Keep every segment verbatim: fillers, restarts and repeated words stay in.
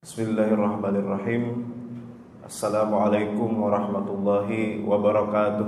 Bismillahirrahmanirrahim. Assalamualaikum warahmatullahi wabarakatuh.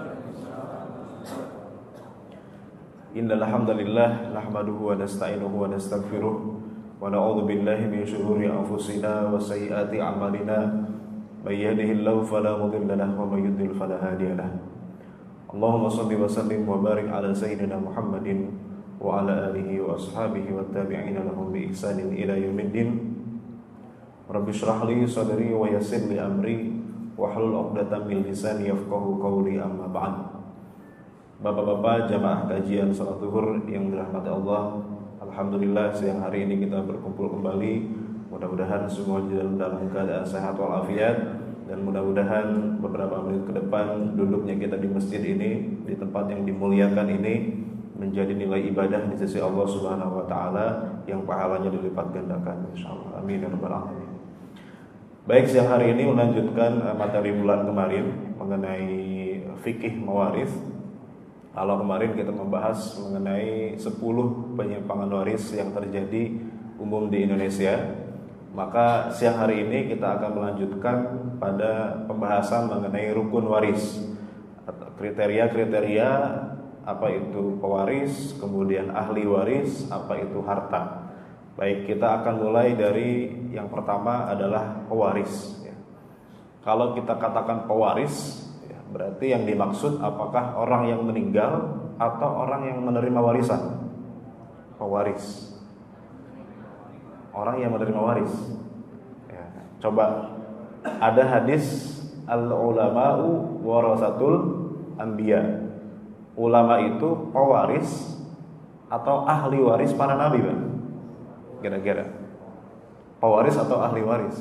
Innal hamdalillah nahmaduhu wa nasta'inuhu wa nastaghfiruh wa na'udzu billahi min shururi anfusina wa sayyiati a'malina. May yahdihillahu fala mudilla lahu wa may yudlil fala hadiya lahu. Allahumma shalli wa sallim wa barik ala sayyidina Muhammadin wa ala alihi wa ashabihi wa tabi'ina lahum bi ihsanin ila yaumiddin. Rabbi shrah li sadri wa yassir li amri wahlul 'uqdatam min lisani yafqahu qawli, amma ba'd. Bapak-bapak jamaah kajian salat zuhur yang dirahmati Allah, alhamdulillah siang hari ini kita berkumpul kembali. Mudah-mudahan semua dalam keadaan sehat walafiat, dan mudah-mudahan beberapa menit ke depan duduknya kita di masjid ini, di tempat yang dimuliakan ini, menjadi nilai ibadah di sisi Allah Subhanahu wa taala yang pahalanya dilipat gandakan insyaallah. Amin ya rabbal alamin. Baik, siang hari ini melanjutkan materi bulan kemarin mengenai fikih mawaris. Kalau kemarin kita membahas mengenai sepuluh penyimpangan waris yang terjadi umum di Indonesia, maka siang hari ini kita akan melanjutkan pada pembahasan mengenai rukun waris, kriteria-kriteria apa itu pewaris, kemudian ahli waris, apa itu harta. Baik, kita akan mulai dari yang pertama adalah pewaris ya. Kalau kita katakan pewaris ya, berarti yang dimaksud apakah orang yang meninggal atau orang yang menerima warisan? Pewaris, orang yang menerima waris ya. Coba, ada hadis al-ulama'u warasatul anbiya. Ulama itu pewaris atau ahli waris para nabi, Pak? Kira-kira pewaris atau ahli waris?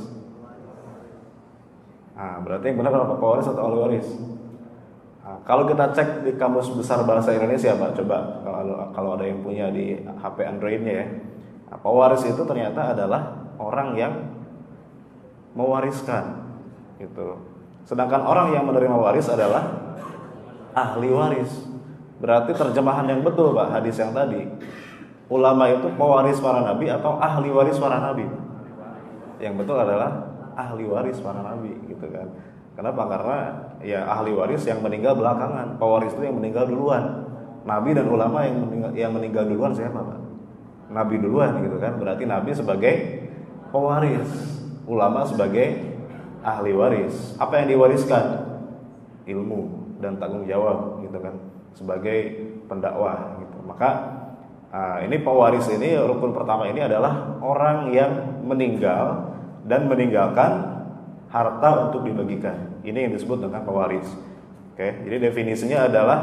Nah, berarti yang benar apa, pewaris atau ahli waris? Nah, kalau kita cek di Kamus Besar Bahasa Indonesia, Pak, coba kalau kalau ada yang punya di H P Android-nya ya. Nah, pewaris itu ternyata adalah orang yang mewariskan gitu. Sedangkan orang yang menerima waris adalah ahli waris. Berarti terjemahan yang betul, Pak, hadis yang tadi, ulama itu pewaris para nabi atau ahli waris para nabi? Yang betul adalah ahli waris para nabi, gitu kan. Kenapa? Karena ya ahli waris yang meninggal belakangan, pewaris itu yang meninggal duluan. Nabi dan ulama yang meninggal, yang meninggal duluan siapa, Pak? Nabi duluan, gitu kan. Berarti nabi sebagai pewaris, ulama sebagai ahli waris. Apa yang diwariskan? Ilmu dan tanggung jawab, gitu kan, sebagai pendakwah gitu. Maka uh, ini pewaris ini, rukun pertama ini adalah orang yang meninggal dan meninggalkan harta untuk dibagikan. Ini yang disebut dengan pewaris. Oke, jadi definisinya adalah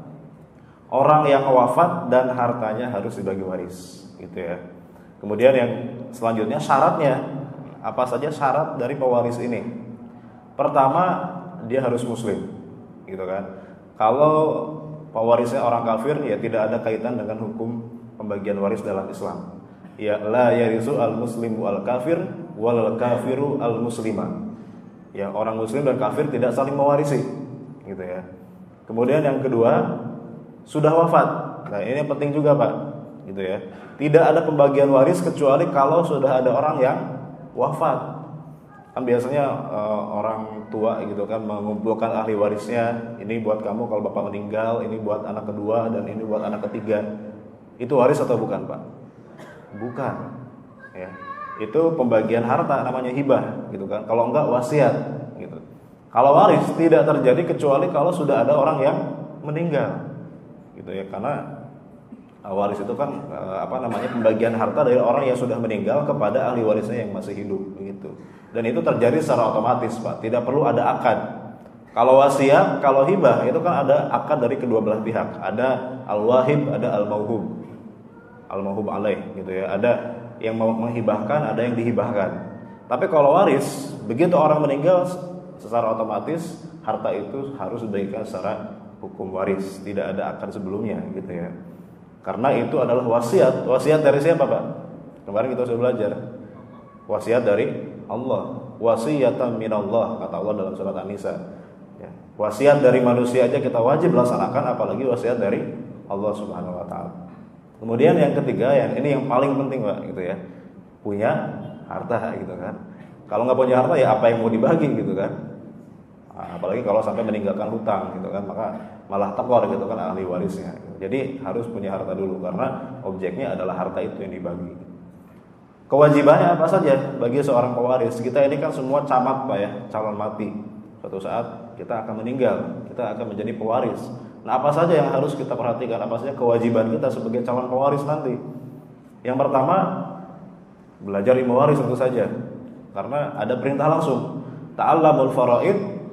orang yang wafat dan hartanya harus dibagi waris, gitu ya. Kemudian yang selanjutnya syaratnya, apa saja syarat dari pewaris ini? Pertama, dia harus muslim, gitu kan. Kalau pewarisnya orang kafir, ya tidak ada kaitan dengan hukum pembagian waris dalam Islam. Ya, la yarisu al-muslimu al-kafir wal kafiru al-muslima. Ya, orang muslim dan kafir tidak saling mewarisi, gitu ya. Kemudian yang kedua, sudah wafat. Nah, ini penting juga, Pak, gitu ya. Tidak ada pembagian waris kecuali kalau sudah ada orang yang wafat. Kan biasanya uh, orang tua gitu kan mengumpulkan ahli warisnya, ini buat kamu kalau bapak meninggal, ini buat anak kedua, dan ini buat anak ketiga. Itu waris atau bukan, Pak? Bukan ya. Itu pembagian harta, namanya hibah, gitu kan. Kalau enggak wasiat, gitu. Kalau waris tidak terjadi kecuali kalau sudah ada orang yang meninggal, gitu ya. Karena waris itu kan apa namanya, pembagian harta dari orang yang sudah meninggal kepada ahli warisnya yang masih hidup, begitu. Dan itu terjadi secara otomatis, Pak. Tidak perlu ada akad. Kalau wasiat, kalau hibah itu kan ada akad dari kedua belah pihak. Ada al-wahib, ada al-mauhub. Al-mauhub alaih, gitu ya. Ada yang mau menghibahkan, ada yang dihibahkan. Tapi kalau waris, begitu orang meninggal, secara otomatis harta itu harus dibagikan secara hukum waris. Tidak ada akad sebelumnya, gitu ya. Karena itu adalah wasiat. Wasiat dari siapa, Pak? Kemarin kita sudah belajar. Wasiat dari Allah. Wasiyatan minallah, kata Allah dalam surat An-Nisa ya. Wasiat dari manusia aja kita wajib laksanakan, apalagi wasiat dari Allah Subhanahu wa taala. Kemudian yang ketiga, yang ini yang paling penting, Pak, gitu ya. Punya harta gitu kan. Kalau nggak punya harta ya apa yang mau dibagi gitu kan. Nah, apalagi kalau sampai meninggalkan hutang gitu kan, maka malah tekor gitu kan ahli warisnya. Jadi harus punya harta dulu karena objeknya adalah harta itu yang dibagi. Kewajibannya apa saja bagi seorang pewaris? Kita ini kan semua camat Pak ya, calon mati. Suatu saat kita akan meninggal, kita akan menjadi pewaris. Nah, apa saja yang harus kita perhatikan? Apa saja kewajiban kita sebagai calon pewaris nanti? Yang pertama, belajar ilmu waris tentu saja. Karena ada perintah langsung, ta'allamul faraid,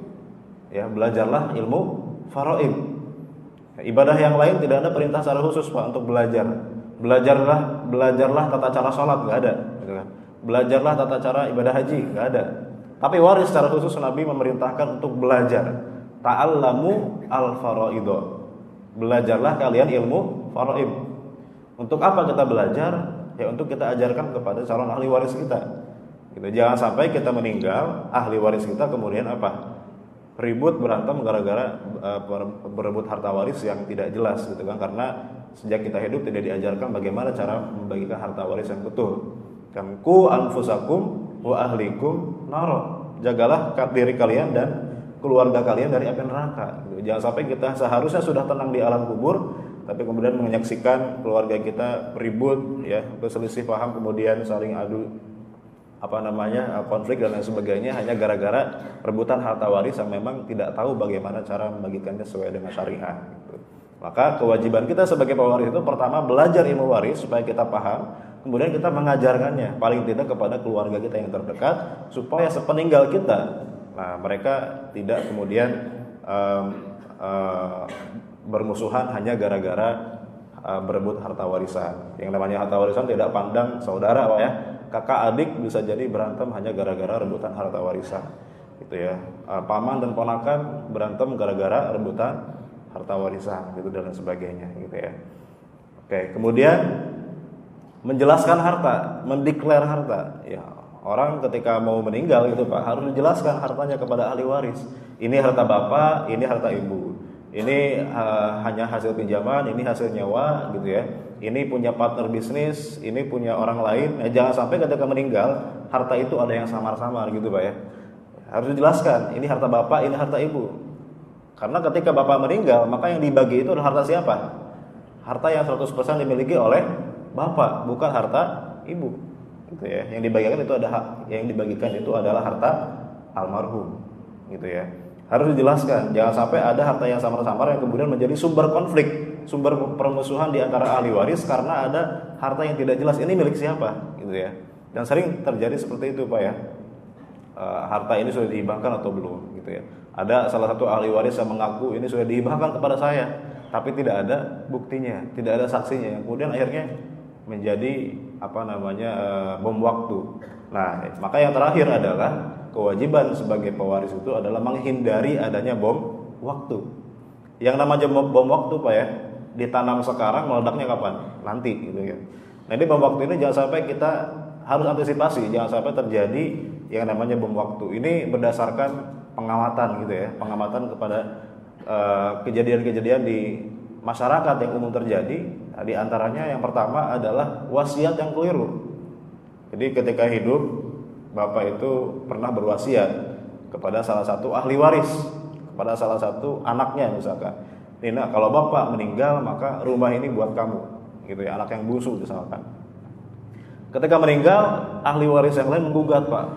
ya belajarlah ilmu faraid. Ibadah yang lain tidak ada perintah secara khusus Pak untuk belajar. Belajarlah, belajarlah tata cara sholat, nggak ada. Gitu kan. Belajarlah tata cara ibadah haji, nggak ada. Tapi waris secara khusus Nabi memerintahkan untuk belajar. Ta'allamu al-faraido. Belajarlah kalian ilmu faraid. Untuk apa kita belajar? Ya untuk kita ajarkan kepada calon ahli waris kita. Gitu. Jangan sampai kita meninggal, ahli waris kita kemudian apa? Ribut berantem gara-gara uh, berebut harta waris yang tidak jelas gitu kan, karena sejak kita hidup tidak diajarkan bagaimana cara membagikan harta waris yang betul. Kan ku anfusakum wa ahlikum naro. Jagalah diri kalian dan keluarga kalian dari api neraka. Gitu. Jangan sampai kita seharusnya sudah tenang di alam kubur, tapi kemudian menyaksikan keluarga kita ribut, ya, berselisih paham, kemudian saling adu apa namanya konflik dan lain sebagainya hanya gara-gara rebutan harta waris yang memang tidak tahu bagaimana cara membagikannya sesuai dengan syariah. Gitu. Maka kewajiban kita sebagai pewaris itu pertama belajar ilmu waris supaya kita paham, kemudian kita mengajarkannya paling tidak kepada keluarga kita yang terdekat supaya sepeninggal kita, nah mereka tidak kemudian um, uh, bermusuhan hanya gara-gara uh, berebut harta warisan. Yang namanya harta warisan tidak pandang saudara Pak ya. Kakak adik bisa jadi berantem hanya gara-gara rebutan harta warisan, gitu ya. Paman dan ponakan berantem gara-gara rebutan harta warisan, gitu dan sebagainya, gitu ya. Oke, kemudian menjelaskan harta, mendeklar harta. Ya, orang ketika mau meninggal gitu Pak harus dijelaskan hartanya kepada ahli waris. Ini harta bapak, ini harta ibu. Ini uh, hanya hasil pinjaman, ini hasil nyawa, gitu ya. Ini punya partner bisnis, ini punya orang lain. Ya, jangan sampai ketika meninggal harta itu ada yang samar-samar gitu Pak ya. Harus dijelaskan, ini harta bapak, ini harta ibu. Karena ketika bapak meninggal, maka yang dibagi itu adalah harta siapa? Harta yang seratus persen dimiliki oleh bapak, bukan harta ibu. Gitu ya. Yang dibagikan itu ada hak, yang dibagikan itu adalah harta almarhum. Gitu ya. Harus dijelaskan, jangan sampai ada harta yang samar-samar yang kemudian menjadi sumber konflik, sumber permusuhan di antara ahli waris karena ada harta yang tidak jelas ini milik siapa, gitu ya. Dan sering terjadi seperti itu Pak ya. E, harta ini sudah dihibahkan atau belum, gitu ya. Ada salah satu ahli waris yang mengaku ini sudah dihibahkan kepada saya, tapi tidak ada buktinya, tidak ada saksinya, yang kemudian akhirnya menjadi apa namanya e, bom waktu. Nah, maka yang terakhir adalah kewajiban sebagai pewaris itu adalah menghindari adanya bom waktu. Yang namanya bom, bom waktu Pak ya, ditanam sekarang meledaknya kapan? Nanti gitu ya. Nah, ini bom waktu ini jangan sampai kita harus antisipasi, jangan sampai terjadi yang namanya bom waktu. Ini berdasarkan pengamatan gitu ya, pengamatan kepada uh, kejadian-kejadian di masyarakat yang umum terjadi. Nah, di antaranya yang pertama adalah wasiat yang keliru. Jadi ketika hidup bapak itu pernah berwasiat kepada salah satu ahli waris, kepada salah satu anaknya misalkan, Nina kalau bapak meninggal maka rumah ini buat kamu, gitu ya, anak yang bungsu misalkan. Ketika meninggal ahli waris yang lain menggugat, Pak,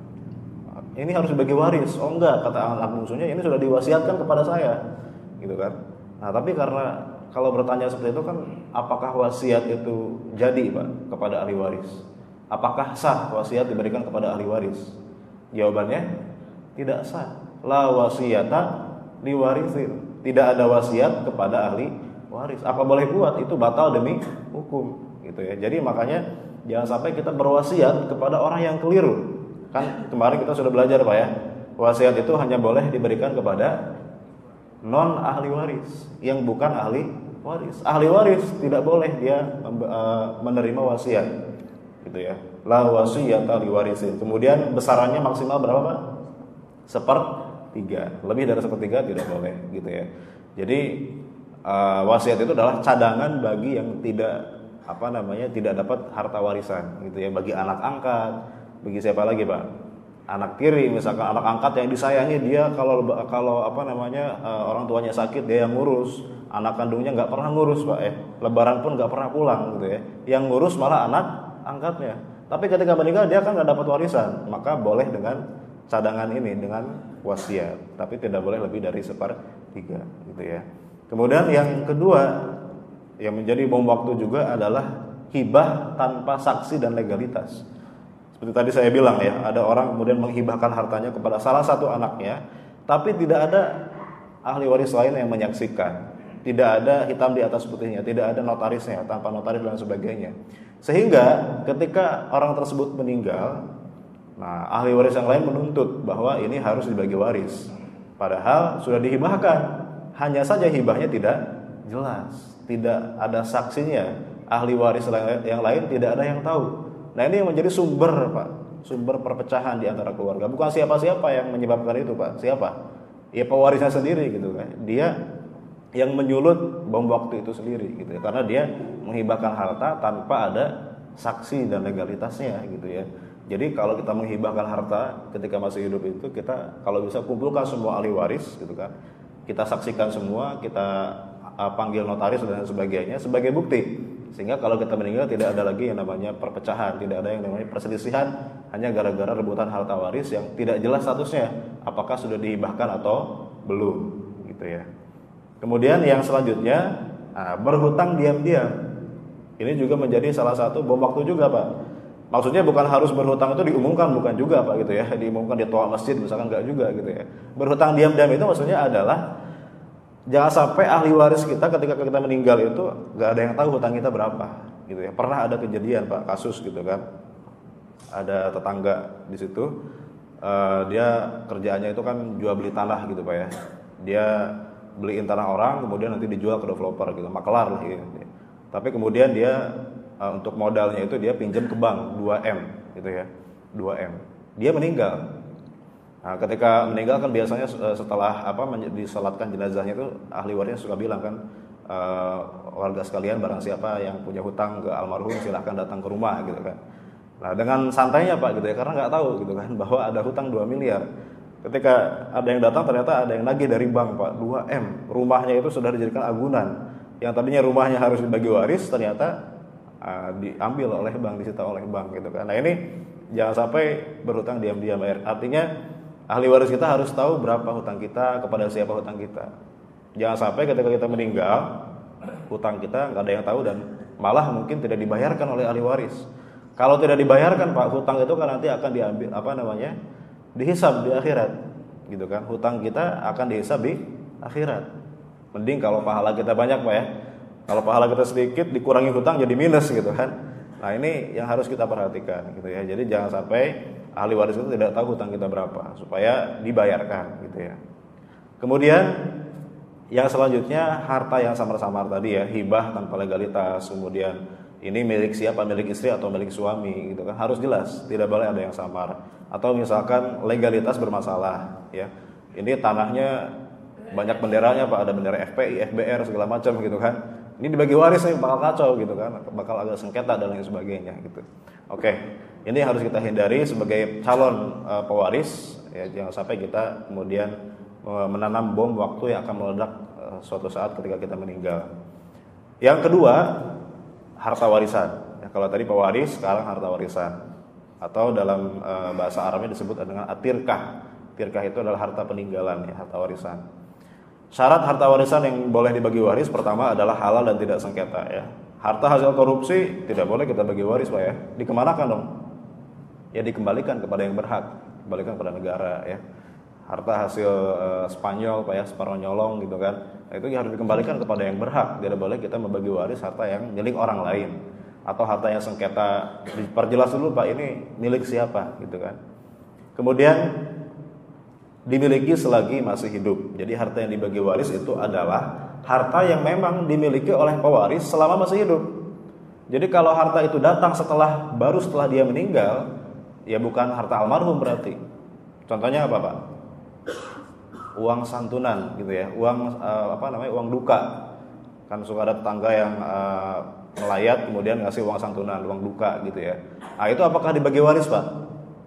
ini harus dibagi waris. Oh enggak, kata anak bungsunya, ini sudah diwasiatkan kepada saya, gitu kan. Nah tapi karena kalau bertanya seperti itu kan, apakah wasiat itu jadi Pak kepada ahli waris? Apakah sah wasiat diberikan kepada ahli waris? Jawabannya tidak sah. La wasiyata liwarisin. Tidak ada wasiat kepada ahli waris. Apa boleh buat? Itu batal demi hukum, gitu ya. Jadi makanya jangan sampai kita berwasiat kepada orang yang keliru. Kan kemarin kita sudah belajar Pak ya. Wasiat itu hanya boleh diberikan kepada non ahli waris, yang bukan ahli waris. Ahli waris tidak boleh dia menerima wasiat. Gitu ya. La wasiyata liwarisin. Kemudian besarannya maksimal berapa Pak? Sepertiga. Lebih dari sepertiga tidak boleh, gitu ya. Jadi uh, wasiat itu adalah cadangan bagi yang tidak apa namanya tidak dapat harta warisan, gitu ya. Bagi anak angkat, bagi siapa lagi Pak? Anak tiri, misalkan anak angkat yang disayangi, dia kalau kalau apa namanya uh, orang tuanya sakit dia yang ngurus, anak kandungnya nggak pernah ngurus Pak ya, lebaran pun nggak pernah pulang gitu ya, yang ngurus malah anak angkatnya. Tapi ketika meninggal dia kan nggak dapat warisan, maka boleh dengan cadangan ini, dengan wasiat, tapi tidak boleh lebih dari sepertiga gitu ya. Kemudian yang kedua yang menjadi bom waktu juga adalah hibah tanpa saksi dan legalitas. Seperti tadi saya bilang ya, ada orang kemudian menghibahkan hartanya kepada salah satu anaknya, tapi tidak ada ahli waris lain yang menyaksikan, tidak ada hitam di atas putihnya, tidak ada notarisnya, tanpa notaris dan sebagainya. Sehingga ketika orang tersebut meninggal, nah ahli waris yang lain menuntut bahwa ini harus dibagi waris, padahal sudah dihibahkan, hanya saja hibahnya tidak jelas, tidak ada saksinya, ahli waris yang lain tidak ada yang tahu. Nah ini yang menjadi sumber Pak, sumber perpecahan di antara keluarga. Bukan siapa-siapa yang menyebabkan itu Pak. Siapa? Ya pewarisnya sendiri gitu kan. Dia yang menyulut bom waktu itu sendiri gitu ya. Karena dia menghibahkan harta tanpa ada saksi dan legalitasnya gitu ya. Jadi kalau kita menghibahkan harta ketika masih hidup itu, kita kalau bisa kumpulkan semua ahli waris gitu kan. Kita saksikan semua, kita uh, panggil notaris dan sebagainya sebagai bukti. Sehingga kalau kita meninggal tidak ada lagi yang namanya perpecahan, tidak ada yang namanya perselisihan hanya gara-gara rebutan harta waris yang tidak jelas statusnya, apakah sudah dihibahkan atau belum gitu ya. Kemudian yang selanjutnya, nah, berhutang diam-diam. Ini juga menjadi salah satu bom waktu juga Pak. Maksudnya bukan harus berhutang itu diumumkan, bukan juga Pak gitu ya, diumumkan di toa masjid misalkan, enggak juga gitu ya. Berhutang diam-diam itu maksudnya adalah jangan sampai ahli waris kita ketika kita meninggal itu nggak ada yang tahu hutang kita berapa, gitu ya. Pernah ada kejadian Pak, kasus gitu kan, ada tetangga di situ, uh, dia kerjaannya itu kan jual beli tanah gitu Pak ya. Dia beliin tanah orang, kemudian nanti dijual ke developer gitu, makelar lah gitu. Tapi kemudian dia uh, untuk modalnya itu dia pinjam ke bank dua M gitu ya, dua M. Dia meninggal. Nah, ketika meninggal kan biasanya setelah apa disalatkan jenazahnya itu ahli warisnya suka bilang kan, e, warga sekalian barang siapa yang punya hutang ke almarhum silahkan datang ke rumah gitu kan. Nah dengan santainya Pak gitu ya, karena nggak tahu gitu kan bahwa ada hutang dua miliar. Ketika ada yang datang ternyata ada yang nagih dari bank Pak dua M, rumahnya itu sudah dijadikan agunan. Yang tadinya rumahnya harus dibagi waris ternyata uh, diambil oleh bank, disita oleh bank gitu kan. Nah ini jangan sampai berhutang diam-diam. Artinya ahli waris kita harus tahu berapa hutang kita, kepada siapa hutang kita. Jangan sampai ketika kita meninggal, hutang kita nggak ada yang tahu dan malah mungkin tidak dibayarkan oleh ahli waris. Kalau tidak dibayarkan Pak, hutang itu kan nanti akan diambil apa namanya, dihisab di akhirat, gitu kan. Hutang kita akan dihisab di akhirat. Mending kalau pahala kita banyak Pak ya. Kalau pahala kita sedikit, dikurangi hutang jadi minus gitu kan. Nah ini yang harus kita perhatikan gitu ya. Jadi jangan sampai ahli waris itu tidak tahu hutang kita berapa supaya dibayarkan gitu ya. Kemudian yang selanjutnya harta yang samar-samar tadi ya, hibah tanpa legalitas. Kemudian ini milik siapa, milik istri atau milik suami gitu kan, harus jelas, tidak boleh ada yang samar. Atau misalkan legalitas bermasalah ya. Ini tanahnya banyak benderanya Pak, ada bendera F P I, F B R segala macam gitu kan. Ini dibagi waris nih bakal kacau gitu kan, bakal agak sengketa dan lain sebagainya gitu. Oke, ini harus kita hindari sebagai calon uh, pewaris ya, jangan sampai kita kemudian uh, menanam bom waktu yang akan meledak uh, suatu saat ketika kita meninggal. Yang kedua, harta warisan. Ya, kalau tadi pewaris, sekarang harta warisan. Atau dalam uh, bahasa Arabnya disebut dengan atirkah. Tirkah itu adalah harta peninggalan ya, harta warisan. Syarat harta warisan yang boleh dibagi waris pertama adalah halal dan tidak sengketa ya. Harta hasil korupsi tidak boleh kita bagi waris Pak ya. Dikemanakan dong? Ya dikembalikan kepada yang berhak, kembalikan kepada negara ya. Harta hasil uh, Spanyol Pak ya, Sparonyolong gitu kan. Nah, itu harus dikembalikan kepada yang berhak. Tidak boleh kita membagi waris harta yang milik orang lain atau harta yang sengketa. Diperjelas dulu Pak, ini milik siapa gitu kan. Kemudian dimiliki selagi masih hidup. Jadi harta yang dibagi waris itu adalah harta yang memang dimiliki oleh pewaris selama masih hidup. Jadi kalau harta itu datang setelah baru setelah dia meninggal, ya bukan harta almarhum berarti. Contohnya apa Pak? Uang santunan gitu ya, uang uh, apa namanya, uang duka. Kan suka ada tetangga yang uh, melayat kemudian ngasih uang santunan, uang duka gitu ya. Nah itu apakah dibagi waris Pak?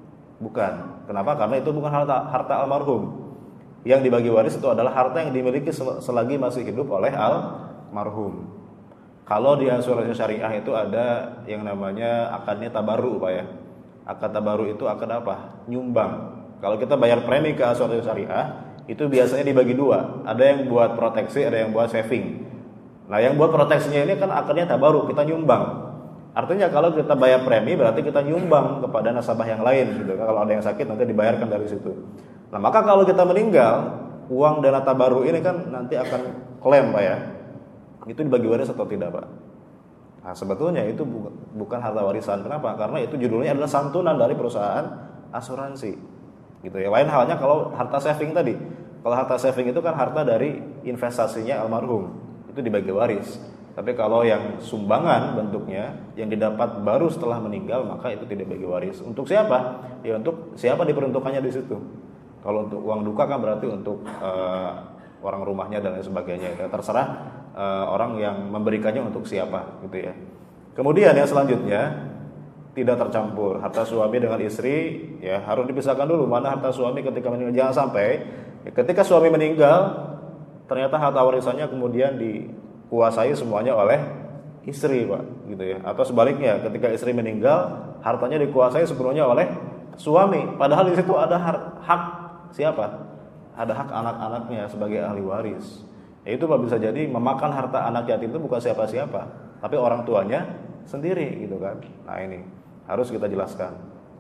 Bukan. Kenapa? Karena itu bukan harta harta almarhum. Yang dibagi waris itu adalah harta yang dimiliki selagi masih hidup oleh almarhum. Kalau di asuransi syariah itu ada yang namanya akadnya tabarru, Pak ya. Akad tabarru itu akad apa? Nyumbang. Kalau kita bayar premi ke asuransi syariah, itu biasanya dibagi dua. Ada yang buat proteksi, ada yang buat saving. Nah, yang buat proteksinya ini kan akadnya tabarru, kita nyumbang. Artinya kalau kita bayar premi berarti kita nyumbang kepada nasabah yang lain gitu. Kalau ada yang sakit nanti dibayarkan dari situ. Nah, maka kalau kita meninggal, uang dana tabarru ini kan nanti akan klaim, Pak ya. Itu dibagi waris atau tidak, Pak? Nah, sebetulnya itu bukan harta warisan. Kenapa? Karena itu judulnya adalah santunan dari perusahaan asuransi. Gitu ya. Lain halnya kalau harta saving tadi. Kalau harta saving itu kan harta dari investasinya almarhum. Itu dibagi waris. Tapi kalau yang sumbangan bentuknya yang didapat baru setelah meninggal, maka itu tidak bagi waris. Untuk siapa? Ya untuk siapa diperuntukannya di situ. Kalau untuk uang duka kan berarti untuk uh, orang rumahnya dan lain sebagainya. Ya, terserah uh, orang yang memberikannya untuk siapa, gitu ya. Kemudian yang selanjutnya tidak tercampur harta suami dengan istri, ya harus dipisahkan dulu mana harta suami ketika meninggal. Jangan sampai ya, ketika suami meninggal ternyata harta warisannya kemudian dikuasai semuanya oleh istri, Pak, gitu ya. Atau sebaliknya, ketika istri meninggal hartanya dikuasai sepenuhnya oleh suami, padahal di situ ada hak siapa? Ada hak anak-anaknya sebagai ahli waris. Ya, itu Pak, bisa jadi memakan harta anak yatim itu bukan siapa-siapa, tapi orang tuanya sendiri, gitu kan. Nah, ini harus kita jelaskan.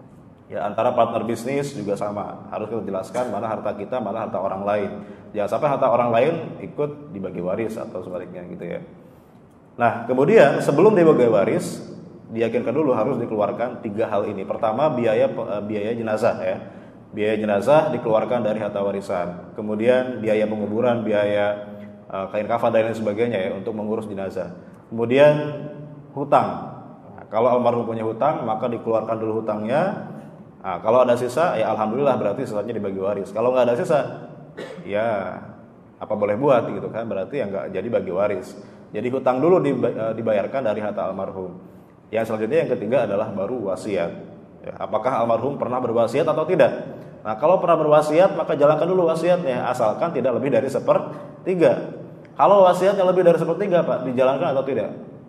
Ya, antara partner bisnis juga sama, harus kita jelaskan mana harta kita, mana harta orang lain. Jangan sampai harta orang lain ikut dibagi waris atau sebaliknya, gitu ya. Nah, kemudian sebelum dibagi waris, diyakinkan dulu harus dikeluarkan tiga hal ini. Pertama, biaya biaya jenazah ya. Biaya jenazah dikeluarkan dari harta warisan. Kemudian biaya penguburan, biaya uh, kain kafan dan lain sebagainya ya untuk mengurus jenazah. Kemudian hutang. Nah, kalau almarhum punya hutang, maka dikeluarkan dulu hutangnya. Nah, kalau ada sisa, ya alhamdulillah berarti sisanya dibagi waris. Kalau nggak ada sisa, ya apa boleh buat gitu kan? Berarti ya nggak jadi bagi waris. Jadi hutang dulu dibayarkan dari harta almarhum. Yang selanjutnya yang ketiga adalah baru wasiat. Ya, apakah almarhum pernah berwasiat atau tidak? Nah, kalau pernah berwasiat maka jalankan dulu wasiatnya, asalkan tidak lebih dari sepertiga. Kalau wasiatnya lebih dari sepertiga, Pak, dijalankan atau tidak?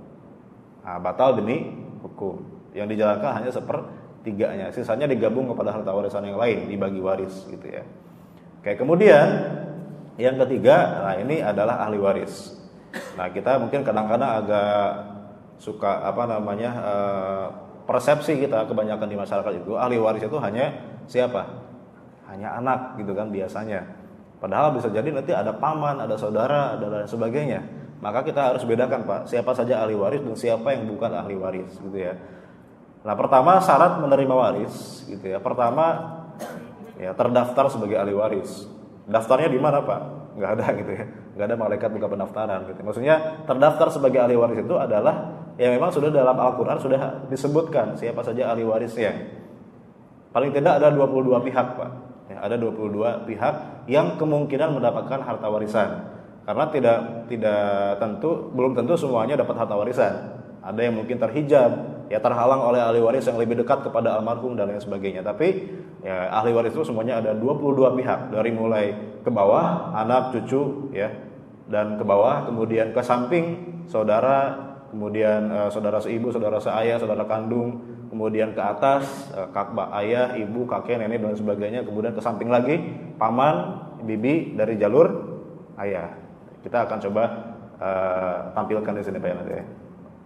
Nah, batal demi hukum. Yang dijalankan hanya sepertiganya, sisanya digabung kepada harta warisan yang lain, dibagi waris gitu ya. Oke, kemudian yang ketiga, nah ini adalah ahli waris. Nah, kita mungkin kadang-kadang agak suka apa namanya uh, persepsi kita kebanyakan di masyarakat itu ahli waris itu hanya siapa? Hanya anak gitu kan biasanya. Padahal bisa jadi nanti ada paman, ada saudara, ada lain sebagainya. Maka kita harus bedakan, Pak, siapa saja ahli waris dan siapa yang bukan ahli waris gitu ya. Nah, pertama syarat menerima waris gitu ya. Pertama ya terdaftar sebagai ahli waris. Daftarnya di mana, Pak? Nggak ada gitu ya. Nggak ada malaikat buka pendaftaran gitu. Maksudnya terdaftar sebagai ahli waris itu adalah ya memang sudah dalam Al-Quran sudah disebutkan siapa saja ahli warisnya. Paling tidak ada dua puluh dua pihak, Pak. Ya, ada dua puluh dua pihak yang kemungkinan mendapatkan harta warisan. Karena tidak tidak tentu, belum tentu semuanya dapat harta warisan. Ada yang mungkin terhijab, ya terhalang oleh ahli waris yang lebih dekat kepada almarhum dan lain sebagainya. Tapi ya, ahli waris itu semuanya ada dua puluh dua pihak, dari mulai ke bawah anak, cucu ya, dan ke bawah kemudian ke samping saudara, kemudian uh, saudara seibu, saudara seayah, saudara kandung, kemudian ke atas uh, kakak ayah, ibu, kakek, nenek dan sebagainya, kemudian ke samping lagi paman, bibi dari jalur ayah. Kita akan coba uh, tampilkan di sini Pak ya nanti ya.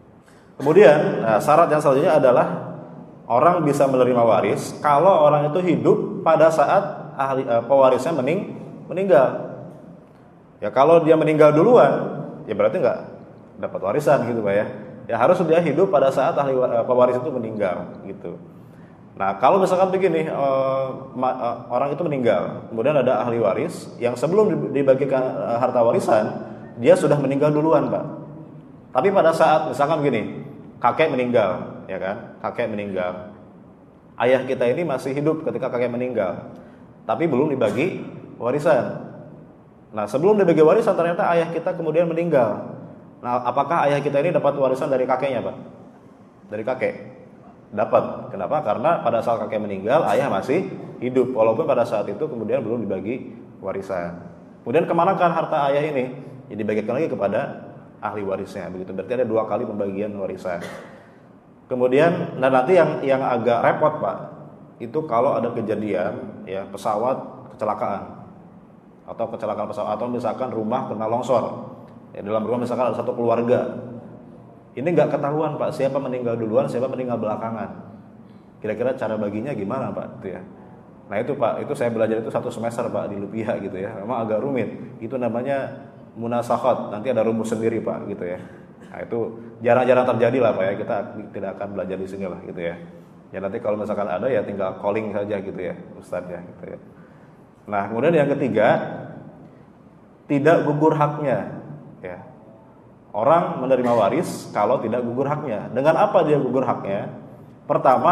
Kemudian nah, syarat yang selanjutnya adalah orang bisa menerima waris kalau orang itu hidup pada saat ahli uh, pewarisnya mening, meninggal. Ya kalau dia meninggal duluan, ya berarti nggak dapat warisan gitu Pak ya. Ya harus dia hidup pada saat ahli uh, pewaris itu meninggal gitu. Nah kalau misalkan begini uh, ma, uh, orang itu meninggal, kemudian ada ahli waris yang sebelum dibagikan uh, harta warisan dia sudah meninggal duluan Pak. Tapi pada saat misalkan begini, kakek meninggal, ya kan? Kakek meninggal. Ayah kita ini masih hidup ketika kakek meninggal, tapi belum dibagi warisan. Nah, sebelum dibagi warisan ternyata ayah kita kemudian meninggal. Nah, apakah ayah kita ini dapat warisan dari kakeknya, Pak? Dari kakek? Dapat. Kenapa? Karena pada saat kakek meninggal, ayah masih hidup, walaupun pada saat itu kemudian belum dibagi warisan. Kemudian kemanakan harta ayah ini? Jadi dibagikan lagi kepada ahli warisnya. Begitu. Berarti ada dua kali pembagian warisan. Kemudian, nah nanti yang yang agak repot Pak, itu kalau ada kejadian ya pesawat kecelakaan atau kecelakaan pesawat atau misalkan rumah kena longsor. Ya, dalam rumah misalkan ada satu keluarga. Ini nggak ketahuan Pak siapa meninggal duluan, siapa meninggal belakangan. Kira-kira cara baginya gimana Pak? Itu ya. Nah itu Pak, itu saya belajar itu satu semester Pak di Lupia gitu ya. Memang agak rumit. Itu namanya munasakhat. Nanti ada rumus sendiri Pak gitu ya. Nah itu jarang-jarang terjadi lah Pak ya. Kita tidak akan belajar di sini lah gitu ya. Ya nanti kalau misalkan ada ya tinggal calling saja gitu ya, Ustadz ya gitu ya. Nah kemudian yang ketiga, tidak gugur haknya ya. Orang menerima waris kalau tidak gugur haknya. Dengan apa dia gugur haknya? Pertama,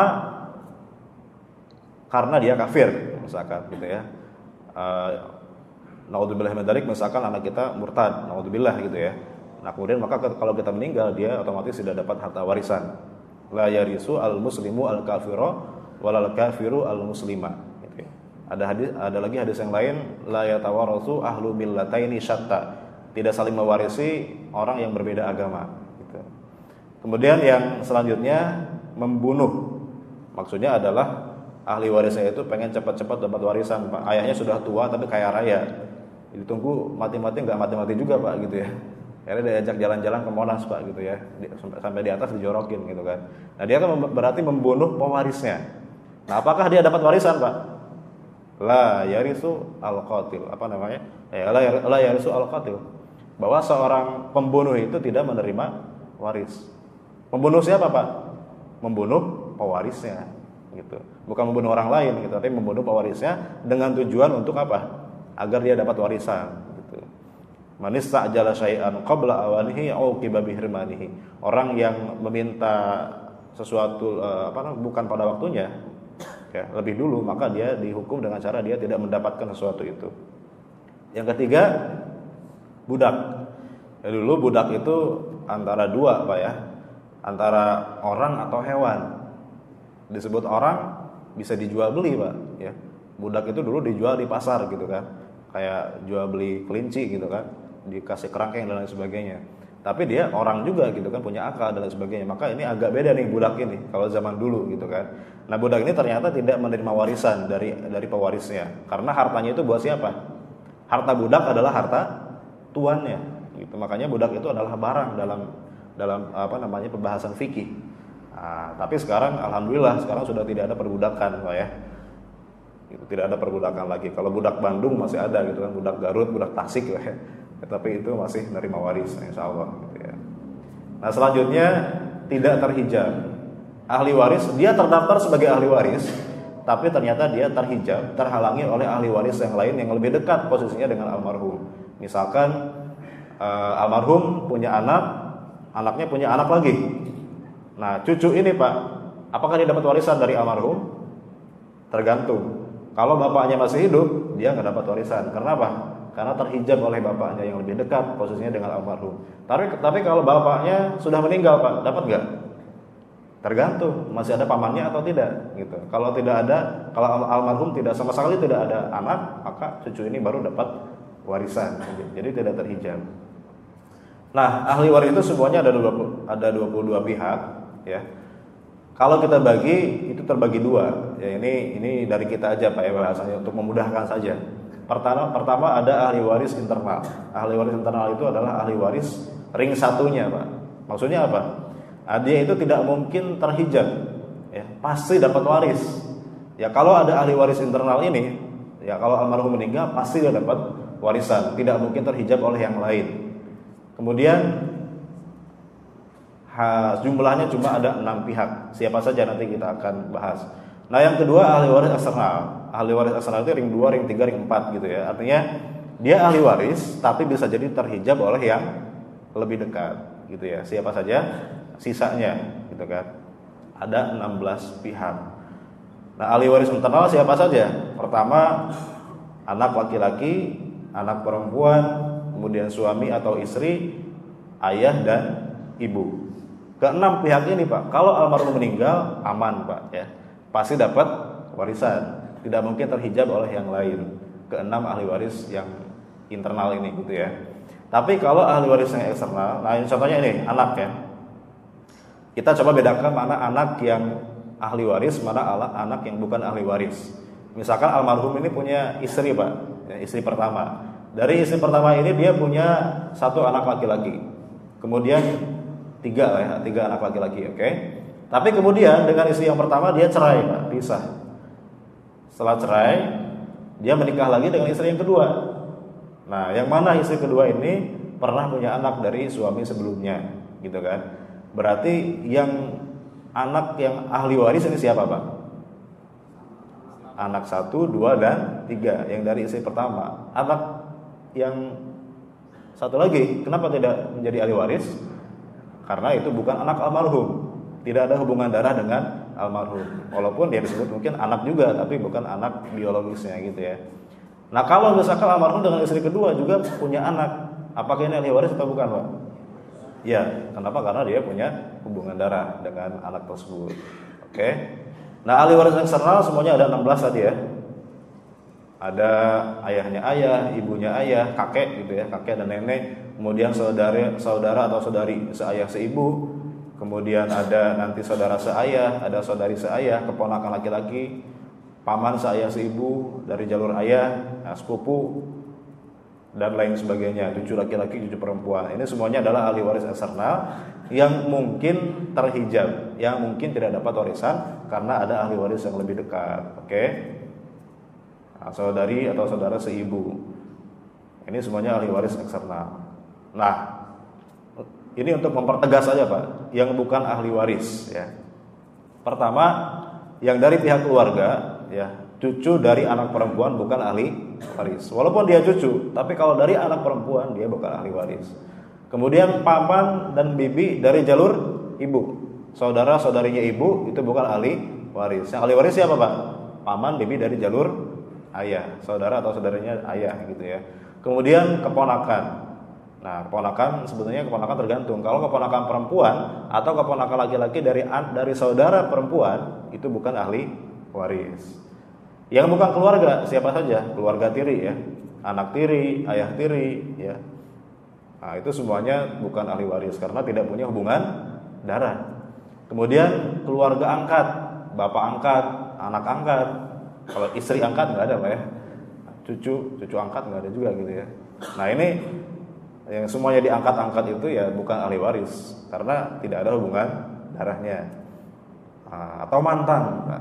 karena dia kafir misalkan gitu ya. Uh, Naudzubillah min dzalik, misalkan anak kita murtad, naudzubillah gitu ya. Nah kemudian maka kalau kita meninggal dia otomatis tidak dapat harta warisan. La yarisu al muslimu al kafiro walal kafiru al muslima. Gitu ya. Ada hadis, ada lagi hadis yang lain, la yatawarasu ahlu millataini syatta. Tidak saling mewarisi orang yang berbeda agama. Gitu. Kemudian yang selanjutnya membunuh. Maksudnya adalah ahli warisnya itu pengen cepat-cepat dapat warisan. Pak, ayahnya sudah tua tapi kaya raya. Ditunggu mati-mati nggak mati-mati juga Pak gitu ya. Akhirnya diajak jalan-jalan ke Monas Pak gitu ya, sampai di atas dijorokin gitu kan. Nah dia kan berarti membunuh pewarisnya. Nah apakah dia dapat warisan Pak? La yarisu al-qatil, apa namanya? Ya, la, la yarisu al-qatil. Bahwa seorang pembunuh itu tidak menerima waris. Membunuh siapa Pak? Membunuh pewarisnya gitu. Bukan membunuh orang lain gitu, tapi membunuh pewarisnya dengan tujuan untuk apa? Agar dia dapat warisan. Man istajala syai'an qabla awanihi uqiba bihirmanihi. Orang yang meminta sesuatu uh, apa bukan pada waktunya ya, lebih dulu, maka dia dihukum dengan cara dia tidak mendapatkan sesuatu itu. Yang ketiga, budak. Ya, dulu budak itu antara dua Pak ya. Antara orang atau hewan. Disebut orang bisa dijual beli Pak ya. Budak itu dulu dijual di pasar gitu kan. Kayak jual beli kelinci gitu kan, dikasih kerangkeng dan lain sebagainya. Tapi dia orang juga gitu kan, punya akal dan lain sebagainya. Maka ini agak beda nih budak ini kalau zaman dulu gitu kan. Nah budak ini ternyata tidak menerima warisan dari dari pewarisnya, karena hartanya itu buat siapa? Harta budak adalah harta tuannya. Gitu. Makanya budak itu adalah barang dalam dalam apa namanya pembahasan fikih. Nah, tapi sekarang alhamdulillah sekarang sudah tidak ada perbudakan Pak ya. Itu tidak ada perbudakan lagi. Kalau budak Bandung masih ada gitu kan, budak Garut, budak Tasik lah ya. Ya, tapi itu masih menerima waris insya Allah gitu ya. Nah selanjutnya tidak terhijab. Ahli waris, dia terdaftar sebagai ahli waris, tapi ternyata dia terhijab, terhalangi oleh ahli waris yang lain yang lebih dekat posisinya dengan almarhum. Misalkan uh, almarhum punya anak, anaknya punya anak lagi. Nah cucu ini Pak, apakah dia dapat warisan dari almarhum? Tergantung. Kalau bapaknya masih hidup, dia nggak dapat warisan. Karena apa? Karena terhijab oleh bapaknya yang lebih dekat posisinya dengan almarhum. Tapi, tapi kalau bapaknya sudah meninggal Pak, dapat nggak? Tergantung, masih ada pamannya atau tidak. Gitu. Kalau tidak ada, kalau almarhum tidak sama sekali tidak ada anak, maka cucu ini baru dapat warisan. Jadi tidak terhijab. Nah, ahli waris itu semuanya ada dua puluh, ada dua puluh dua pihak, ya. Kalau kita bagi itu terbagi dua. Ya ini ini dari kita aja Pak ya bahasanya untuk memudahkan saja. Pertama pertama ada ahli waris internal. Ahli waris internal itu adalah ahli waris ring satunya Pak. Maksudnya apa? Nah, dia itu tidak mungkin terhijab. Ya, pasti dapat waris. Ya kalau ada ahli waris internal ini, ya kalau almarhum meninggal pasti dia dapat warisan. Tidak mungkin terhijab oleh yang lain. Kemudian Ha, jumlahnya cuma ada enam pihak. Siapa saja nanti kita akan bahas. Nah yang kedua ahli waris eksternal. Ahli waris eksternal itu ring dua, ring tiga, ring empat gitu ya. Artinya dia ahli waris tapi bisa jadi terhijab oleh yang lebih dekat gitu ya. Siapa saja sisanya gitu kan. Ada enam belas pihak. Nah ahli waris internal siapa saja? Pertama anak laki-laki, anak perempuan, kemudian suami atau istri, ayah dan ibu. keenam pihak ini Pak, kalau almarhum meninggal aman Pak ya, pasti dapat warisan, tidak mungkin terhijab oleh yang lain. Keenam ahli waris yang internal ini gitu ya. Tapi kalau ahli waris yang eksternal, nah ini contohnya ini anak ya. Kita coba bedakan mana anak yang ahli waris, mana anak yang bukan ahli waris. Misalkan almarhum ini punya istri Pak, ya, istri pertama. Dari istri pertama ini dia punya satu anak laki-laki, kemudian tiga ya, tiga anak laki-laki, oke. Okay? Tapi kemudian dengan istri yang pertama dia cerai Pak, pisah. Setelah cerai, dia menikah lagi dengan istri yang kedua. Nah, yang mana istri kedua ini pernah punya anak dari suami sebelumnya, gitu kan? Berarti yang anak yang ahli waris ini siapa Pak? Anak satu, dua, dan tiga yang dari istri pertama. Anak yang satu lagi, kenapa tidak menjadi ahli waris? Karena itu bukan anak almarhum, tidak ada hubungan darah dengan almarhum. Walaupun dia disebut mungkin anak juga, tapi bukan anak biologisnya gitu ya. Nah kalau misalkan almarhum dengan istri kedua juga punya anak, apakah ini ahli waris atau bukan Pak? Ya, kenapa? Karena dia punya hubungan darah dengan anak tersebut. Oke. Nah ahli waris eksternal semuanya ada enam belas tadi ya. Ada ayahnya ayah, ibunya ayah, kakek gitu ya, kakek dan nenek, kemudian saudara saudara atau saudari seayah seibu, kemudian ada nanti saudara seayah, ada saudari seayah, keponakan laki-laki, paman seayah seibu dari jalur ayah, nah, sepupu dan lain sebagainya, cucu laki-laki, cucu perempuan. Ini semuanya adalah ahli waris eksternal yang mungkin terhijab, yang mungkin tidak dapat warisan karena ada ahli waris yang lebih dekat. Oke. Okay? Nah, saudari atau saudara seibu. Ini semuanya ahli waris eksternal. Nah, ini untuk mempertegas saja Pak, yang bukan ahli waris ya. Pertama, yang dari pihak keluarga ya, cucu dari anak perempuan bukan ahli waris. Walaupun dia cucu, tapi kalau dari anak perempuan dia bukan ahli waris. Kemudian paman dan bibi dari jalur ibu, saudara-saudarinya ibu itu bukan ahli waris. Yang ahli waris siapa Pak? Paman, bibi dari jalur ayah, saudara atau saudaranya ayah gitu ya. Kemudian keponakan. Nah, keponakan sebetulnya keponakan tergantung. Kalau keponakan perempuan atau keponakan laki-laki dari dari saudara perempuan itu bukan ahli waris. Yang bukan keluarga siapa saja? Keluarga tiri ya. Anak tiri, ayah tiri ya. Nah, itu semuanya bukan ahli waris karena tidak punya hubungan darah. Kemudian keluarga angkat, bapak angkat, anak angkat. Kalau istri angkat nggak ada Pak ya. Cucu, cucu angkat nggak ada juga gitu ya. Nah ini yang semuanya diangkat-angkat itu ya bukan ahli waris karena tidak ada hubungan darahnya. Nah, atau mantan,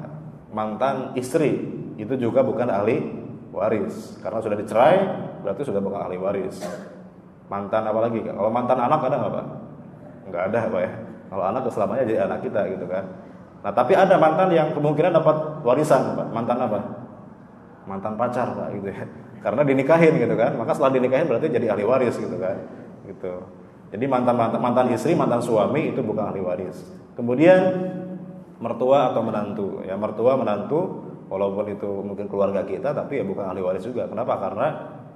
mantan istri itu juga bukan ahli waris karena sudah dicerai berarti sudah bukan ahli waris. Mantan apa lagi? Kalau mantan anak ada nggak Pak? Nggak ada Pak ya. Kalau anak selamanya jadi anak kita gitu kan. Nah tapi ada mantan yang kemungkinan dapat warisan Pak. Mantan apa? Mantan pacar Pak gitu ya. Karena dinikahin gitu kan. Maka setelah dinikahin berarti jadi ahli waris gitu kan. Gitu. Jadi mantan mantan, mantan istri, mantan suami itu bukan ahli waris. Kemudian mertua atau menantu. Ya mertua menantu walaupun itu mungkin keluarga kita tapi ya bukan ahli waris juga. Kenapa? Karena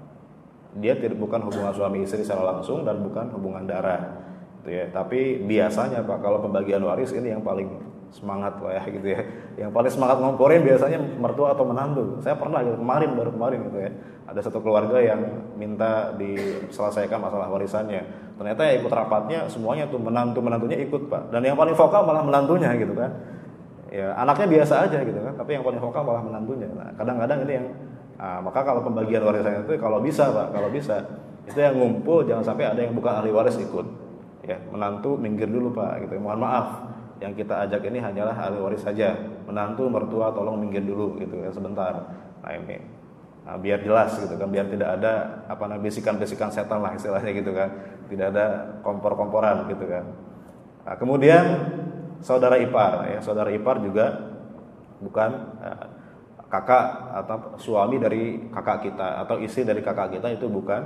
dia tidak bukan hubungan suami istri secara langsung dan bukan hubungan darah. Gitu ya. Tapi biasanya Pak kalau pembagian waris ini yang paling semangat Pak ya gitu ya. Yang paling semangat ngomporin biasanya mertua atau menantu. Saya pernah gitu, kemarin baru kemarin gitu ya. Ada satu keluarga yang minta diselesaikan masalah warisannya. Ternyata ya ikut rapatnya semuanya tuh menantu-menantunya ikut Pak. Dan yang paling vokal malah menantunya gitu kan. Ya, anaknya biasa aja gitu kan, tapi yang paling vokal malah menantunya. Nah, kadang-kadang ini yang nah, maka kalau pembagian warisan itu kalau bisa Pak, kalau bisa itu yang ngumpul jangan sampai ada yang bukan ahli waris ikut. Ya, menantu minggir dulu Pak gitu. Mohon maaf. Yang kita ajak ini hanyalah ahli waris saja. Menantu, mertua tolong minggir dulu gitu ya sebentar. Nah ini, nah, biar jelas gitu kan, biar tidak ada apa namanya bisikan-bisikan setan lah istilahnya gitu kan. Tidak ada kompor-komporan gitu kan. Nah, kemudian saudara ipar ya, saudara ipar juga bukan eh, kakak atau suami dari kakak kita atau istri dari kakak kita itu bukan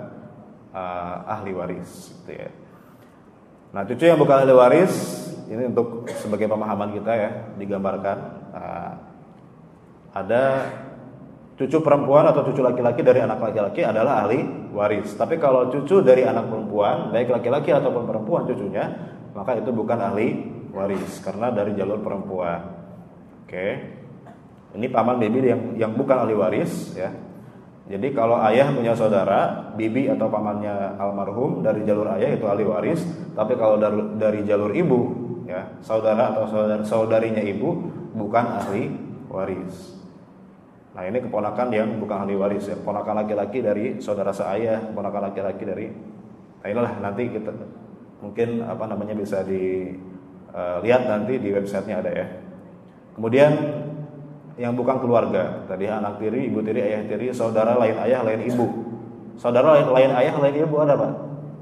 eh, ahli waris gitu ya. Nah, cucu yang bukan ahli waris ini untuk sebagai pemahaman kita ya, digambarkan uh, ada cucu perempuan atau cucu laki-laki dari anak laki-laki adalah ahli waris. Tapi kalau cucu dari anak perempuan, baik laki-laki ataupun perempuan cucunya, maka itu bukan ahli waris karena dari jalur perempuan. Oke. Ini paman bibi yang yang bukan ahli waris ya. Jadi kalau ayah punya saudara, bibi atau pamannya almarhum dari jalur ayah itu ahli waris, tapi kalau dari, dari jalur ibu ya, saudara atau saudara, saudarinya ibu bukan ahli waris. Nah, ini keponakan yang bukan ahli waris ya, keponakan laki-laki dari saudara seayah, keponakan laki-laki dari nah inilah nanti kita mungkin apa namanya bisa dilihat uh, nanti di websitenya ada ya. Kemudian yang bukan keluarga, tadi anak tiri, ibu tiri, ayah tiri, saudara lain ayah lain ibu. Saudara lain, lain ayah lain ibu ada Pak?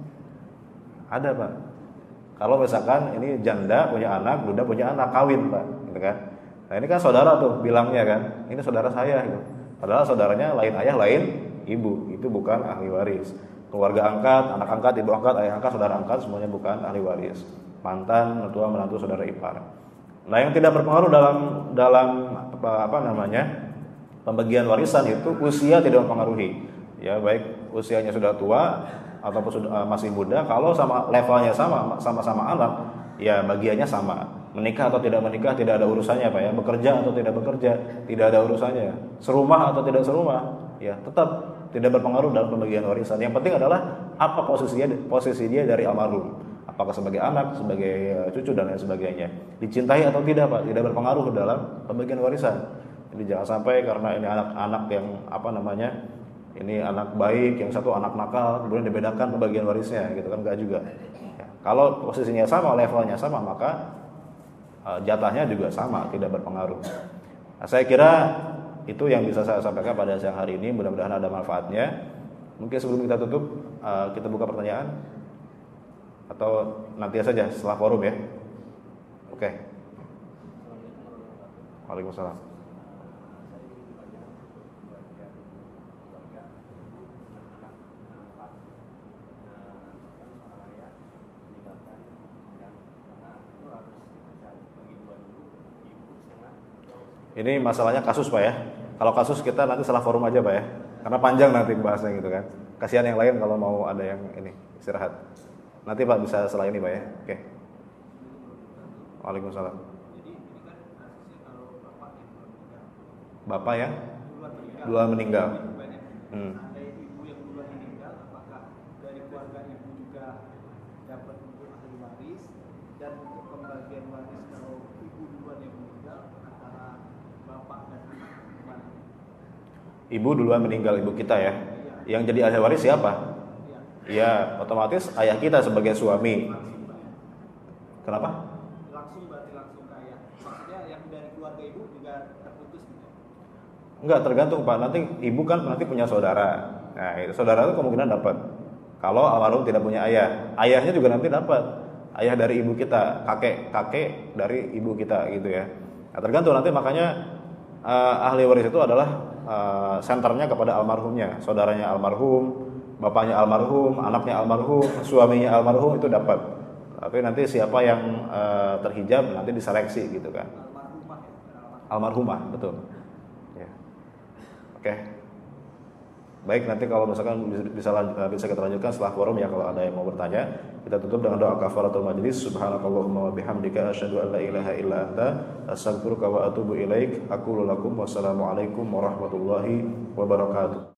Ada Pak. Kalau misalkan ini janda punya anak, duda punya anak, kawin Pak, gitu kan. Nah ini kan saudara tuh bilangnya kan, ini saudara saya gitu. Padahal saudaranya lain ayah lain ibu, itu bukan ahli waris. Keluarga angkat, anak angkat, ibu angkat, ayah angkat, saudara angkat, semuanya bukan ahli waris. Mantan, mertua, menantu, saudara ipar. Nah yang tidak berpengaruh dalam dalam apa, apa namanya pembagian warisan itu usia tidak mempengaruhi. Ya baik usianya sudah tua ataupun sudah uh, masih muda, kalau sama levelnya sama, sama-sama anak, ya bagiannya sama. Menikah atau tidak menikah tidak ada urusannya Pak ya. Bekerja atau tidak bekerja tidak ada urusannya. Serumah atau tidak serumah, ya tetap tidak berpengaruh dalam pembagian warisan. Yang penting adalah apa posisinya posisi dia dari almarhum. Apakah sebagai anak, sebagai cucu dan lain sebagainya. Dicintai atau tidak Pak, tidak berpengaruh dalam pembagian warisan. Jadi jangan sampai karena ini anak-anak yang apa namanya, ini anak baik, yang satu anak nakal, kemudian dibedakan pembagian warisnya, gitu kan enggak juga. Ya, kalau posisinya sama, levelnya sama, maka uh, jatahnya juga sama, tidak berpengaruh. Nah, saya kira itu yang bisa saya sampaikan pada siang hari ini. Mudah-mudahan ada manfaatnya. Mungkin sebelum kita tutup, uh, kita buka pertanyaan. Atau nanti saja setelah forum ya. Oke. Waalaikumsalam. Ini masalahnya kasus Pak ya. Kalau kasus kita nanti setelah forum aja Pak ya. Karena panjang nanti bahasnya gitu kan. Kasihan yang lain kalau mau ada yang ini istirahat. Nanti Pak bisa setelah ini Pak ya. Oke. Waalaikumsalam. Bapak yang dua meninggal. Hmm. Ada ibu yang duluan meninggal, apakah dari keluarga ibu juga dapat untuk ahli waris, dan untuk pembagian waris kalau ibu duluan yang meninggal antara bapak dan anak gimana? Ibu duluan meninggal, ibu kita ya. Yang jadi ahli waris siapa? Ya, otomatis ayah kita sebagai suami. Kenapa? Langsung berarti langsung ke ayah. Maksudnya yang dari keluarga ibu juga terputus gitu? Enggak, tergantung Pak. Nanti ibu kan nanti punya saudara. Nah, itu saudara itu kemungkinan dapat. Kalau almarhum tidak punya ayah, ayahnya juga nanti dapat. Ayah dari ibu kita, kakek kakek dari ibu kita gitu ya. Nah, tergantung nanti makanya uh, ahli waris itu adalah uh, senternya kepada almarhumnya, saudaranya almarhum. Bapaknya almarhum, anaknya almarhum, suaminya almarhum itu dapat. Tapi nanti siapa yang uh, terhijab nanti diseleksi gitu kan. Almarhumah ya? Almarhumah, betul. Ya. Oke. Baik, nanti kalau misalkan bisa bisa kita lanjutkan setelah forum ya kalau ada yang mau bertanya. Kita tutup dengan doa kafaratul majlis. Subhanakallahumma wa bihamdika asyhadu an la ilaha illa anta astaghfiruka wa atubu ilaik. Aqulu lakum wassalamu alaikum warahmatullahi wabarakatuh.